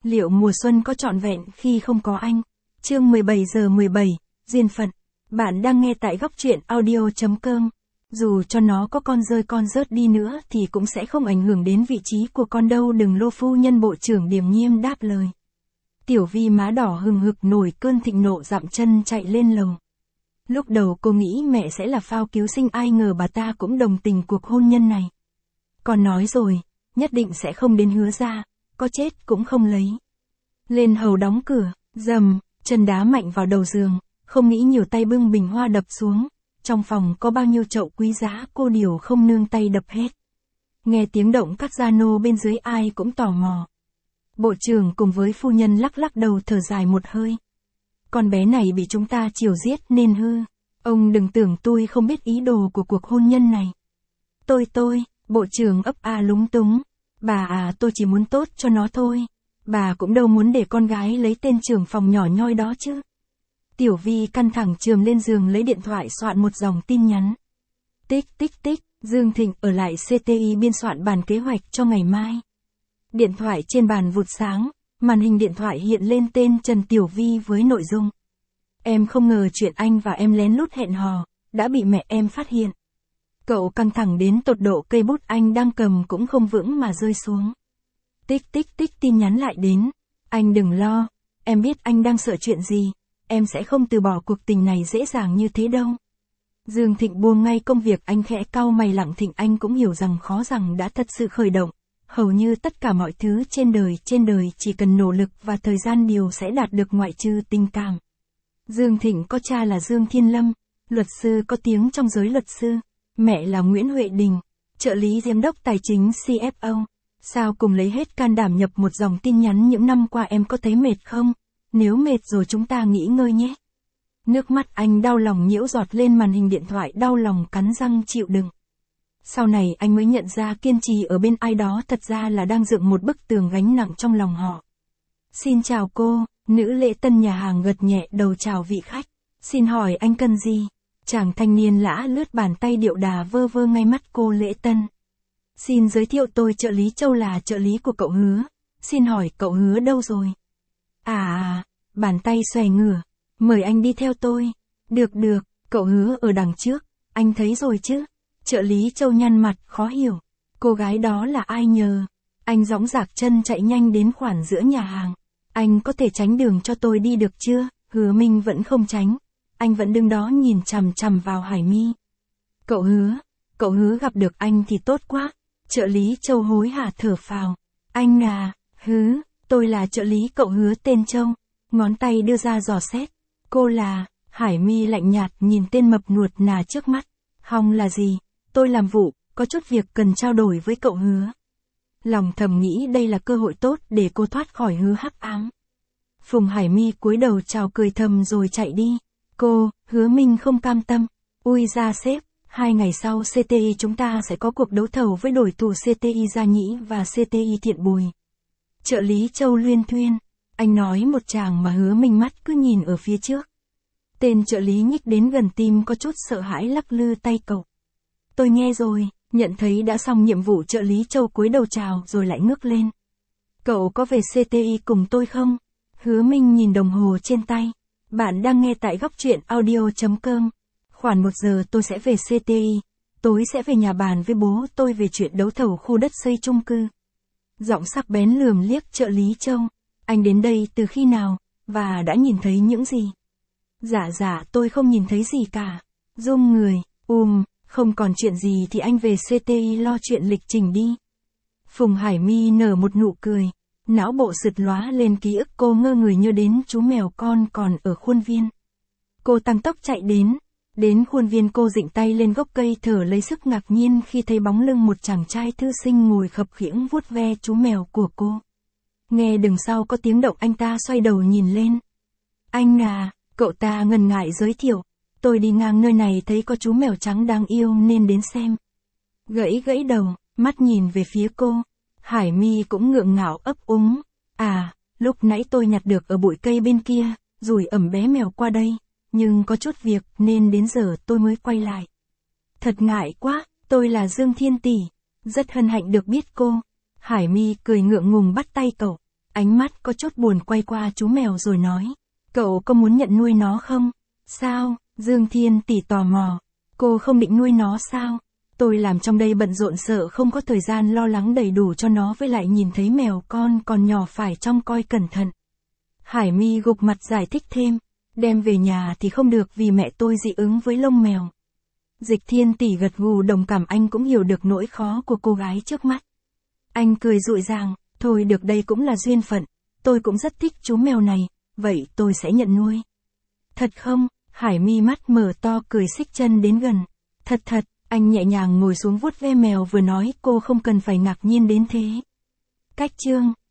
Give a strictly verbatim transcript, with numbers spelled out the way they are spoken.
Liệu mùa xuân có trọn vẹn khi không có anh? Chương mười bảy giờ mười bảy, duyên phận. Bạn đang nghe tại góc truyện audio chấm com. Dù cho nó có con rơi con rớt đi nữa thì cũng sẽ không ảnh hưởng đến vị trí của con đâu, đừng Lô phu nhân bộ trưởng điềm nhiên đáp lời. Tiểu Vi má đỏ hừng hực nổi cơn thịnh nộ, dậm chân chạy lên lầu. Lúc đầu cô nghĩ mẹ sẽ là phao cứu sinh, ai ngờ bà ta cũng đồng tình cuộc hôn nhân này. Con nói rồi, nhất định sẽ không đến Hứa gia, có chết cũng không lấy. Lên hầu đóng cửa, dầm, chân đá mạnh vào đầu giường, không nghĩ nhiều tay bưng bình hoa đập xuống. Trong phòng có bao nhiêu chậu quý giá cô điều không nương tay đập hết. Nghe tiếng động các gia nô bên dưới ai cũng tò mò. Bộ trưởng cùng với phu nhân lắc lắc đầu thở dài một hơi. Con bé này bị chúng ta chiều giết nên hư. Ông đừng tưởng tôi không biết ý đồ của cuộc hôn nhân này. Tôi tôi, bộ trưởng ấp a lúng túng. Bà à, tôi chỉ muốn tốt cho nó thôi. Bà cũng đâu muốn để con gái lấy tên trưởng phòng nhỏ nhoi đó chứ. Tiểu Vi căng thẳng chườm lên giường lấy điện thoại soạn một dòng tin nhắn. Tích tích tích, Dương Thịnh ở lại xê tê i biên soạn bản kế hoạch cho ngày mai. Điện thoại trên bàn vụt sáng, màn hình điện thoại hiện lên tên Trần Tiểu Vi với nội dung. Em không ngờ chuyện anh và em lén lút hẹn hò, đã bị mẹ em phát hiện. Cậu căng thẳng đến tột độ, cây bút anh đang cầm cũng không vững mà rơi xuống. Tích tích tích, tin nhắn lại đến. Anh đừng lo, em biết anh đang sợ chuyện gì. Em sẽ không từ bỏ cuộc tình này dễ dàng như thế đâu. Dương Thịnh buông ngay công việc, anh khẽ cau mày. Lặng thịnh anh cũng hiểu rằng khó rằng đã thật sự khởi động. Hầu như tất cả mọi thứ trên đời, trên đời chỉ cần nỗ lực và thời gian điều sẽ đạt được, ngoại trừ tình cảm. Dương Thịnh có cha là Dương Thiên Lâm, luật sư có tiếng trong giới luật sư. Mẹ là Nguyễn Huệ Đình, trợ lý giám đốc tài chính xê ép ô. Sao cùng lấy hết can đảm nhập một dòng tin nhắn, những năm qua em có thấy mệt không? Nếu mệt rồi chúng ta nghỉ ngơi nhé. Nước mắt anh đau lòng nhiễu giọt lên màn hình điện thoại, đau lòng cắn răng chịu đựng. Sau này anh mới nhận ra kiên trì ở bên ai đó thật ra là đang dựng một bức tường gánh nặng trong lòng họ. Xin chào cô, nữ lễ tân nhà hàng gật nhẹ đầu chào vị khách. Xin hỏi anh cần gì? Chàng thanh niên lã lướt bàn tay điệu đà vơ vơ ngay mắt cô lễ tân. Xin giới thiệu, tôi trợ lý Châu, là trợ lý của cậu Hứa. Xin hỏi cậu Hứa đâu rồi? À à, bàn tay xòe ngửa. Mời anh đi theo tôi. Được được, cậu Hứa ở đằng trước, anh thấy rồi chứ? Trợ lý Châu nhăn mặt khó hiểu. Cô gái đó là ai nhờ? Anh dõng dạc chân chạy nhanh đến khoản giữa nhà hàng. Anh có thể tránh đường cho tôi đi được chưa? Hứa Minh vẫn không tránh. Anh vẫn đứng đó nhìn chằm chằm vào Hải Mi. Cậu Hứa, cậu Hứa gặp được anh thì tốt quá. Trợ lý Châu hối hả thở phào. Anh à, Hứ, tôi là trợ lý cậu Hứa tên Châu. Ngón tay đưa ra dò xét. Cô là, Hải Mi lạnh nhạt nhìn tên mập nuột nà trước mắt. Hong là gì? Tôi làm vụ, có chút việc cần trao đổi với cậu Hứa. Lòng thầm nghĩ đây là cơ hội tốt để cô thoát khỏi hứa hắc ám. Phùng Hải Mi cúi đầu chào cười thầm rồi chạy đi. Cô, Hứa Minh không cam tâm. Ui ra sếp, hai ngày sau xê tê i chúng ta sẽ có cuộc đấu thầu với đối thủ xê tê i Gia Nhĩ và xê tê i Thiện Bùi. Trợ lý Châu luyên thuyên. Anh nói một tràng mà Hứa Minh mắt cứ nhìn ở phía trước. Tên trợ lý nhích đến gần, tim có chút sợ hãi lắc lư tay cậu. Tôi nghe rồi, nhận thấy đã xong nhiệm vụ, trợ lý Châu cúi đầu chào rồi lại ngước lên. Cậu có về xê tê i cùng tôi không? Hứa Minh nhìn đồng hồ trên tay. Bạn đang nghe tại góc truyện audio chấm com. Khoảng một giờ tôi sẽ về xê tê i. Tối sẽ về nhà bàn với bố tôi về chuyện đấu thầu khu đất xây chung cư. Giọng sắc bén lườm liếc trợ lý Châu. Anh đến đây từ khi nào, và đã nhìn thấy những gì? Dạ dạ, tôi không nhìn thấy gì cả. Run người, ùm, không còn chuyện gì thì anh về xê tê i lo chuyện lịch trình đi. Phùng Hải Mi nở một nụ cười. Não bộ sượt lóa lên ký ức, cô ngơ người nhớ đến chú mèo con còn ở khuôn viên. Cô tăng tốc chạy đến. Đến khuôn viên cô dịnh tay lên gốc cây thở lấy sức, ngạc nhiên khi thấy bóng lưng một chàng trai thư sinh ngồi khập khiễng vuốt ve chú mèo của cô. Nghe đằng sau có tiếng động, anh ta xoay đầu nhìn lên. Anh à, cậu ta ngần ngại giới thiệu. Tôi đi ngang nơi này thấy có chú mèo trắng đáng yêu nên đến xem. Gãy gãy đầu, mắt nhìn về phía cô. Hải Mi cũng ngượng ngạo ấp úng. À, lúc nãy tôi nhặt được ở bụi cây bên kia, rủi ẩm bé mèo qua đây. Nhưng có chút việc nên đến giờ tôi mới quay lại. Thật ngại quá, tôi là Dương Thiên Tỷ. Rất hân hạnh được biết cô. Hải Mi cười ngượng ngùng bắt tay cậu. Ánh mắt có chút buồn quay qua chú mèo rồi nói. Cậu có muốn nhận nuôi nó không? Sao? Dương Thiên Tỷ tò mò. Cô không định nuôi nó sao? Tôi làm trong đây bận rộn sợ không có thời gian lo lắng đầy đủ cho nó, với lại nhìn thấy mèo con còn nhỏ phải trông coi cẩn thận. Hải Mi gục mặt giải thích thêm. Đem về nhà thì không được vì mẹ tôi dị ứng với lông mèo. Dịch Thiên Tỷ gật gù đồng cảm, anh cũng hiểu được nỗi khó của cô gái trước mắt. Anh cười dụi dàng, thôi được, đây cũng là duyên phận, tôi cũng rất thích chú mèo này, vậy tôi sẽ nhận nuôi. Thật không? Hải Mi mắt mở to cười xích chân đến gần. Thật thật, anh nhẹ nhàng ngồi xuống vuốt ve mèo vừa nói, cô không cần phải ngạc nhiên đến thế. Cách chương,